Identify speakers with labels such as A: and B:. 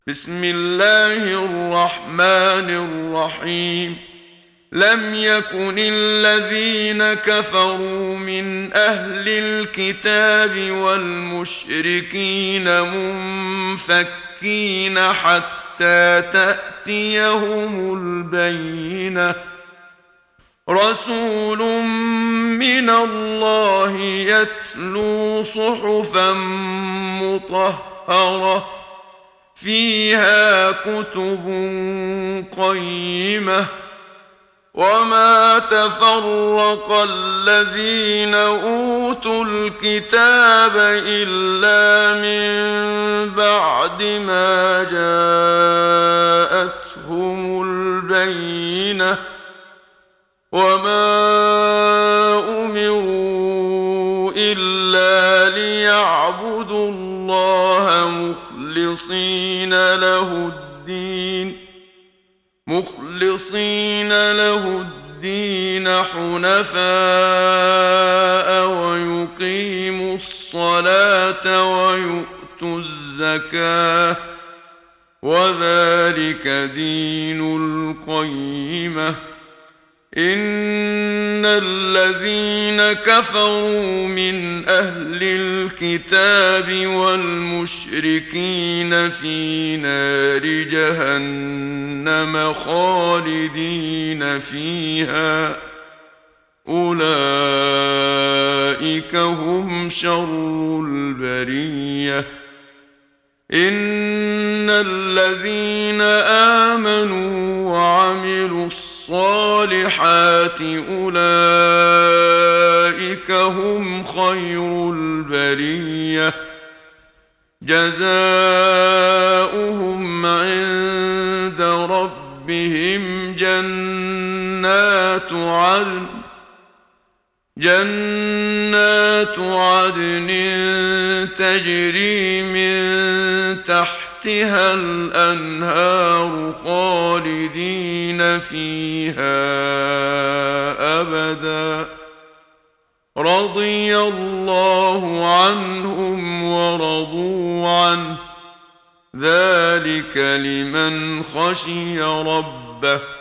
A: بسم الله الرحمن الرحيم. لم يكن الذين كفروا من أهل الكتاب والمشركين منفكين حتى تأتيهم البينة. رسول من الله يتلو صحفا مطهرة فيها كتب قيمة. وما تفرق الذين أوتوا الكتاب إلا من بعد ما جاءتهم البينة. وما أمروا إلا ليعبدوا الله مخلصين له الدين حنفاء ويقيموا الصلاة ويؤتوا الزكاة وذلك دين القيمة. إن الذين كفروا من أهل الكتاب والمشركين في نار جهنم خالدين فيها أولئك هم شر البرية. إن الذين آمنوا وعملوا الصالحات أولئك هم خير البرية. جزاؤهم عند ربهم جنات عدن تجري من تحتها الأنهار خالدين فيها أبدا. رضي الله عنهم ورضوا عنه ذلك لمن خشي ربه.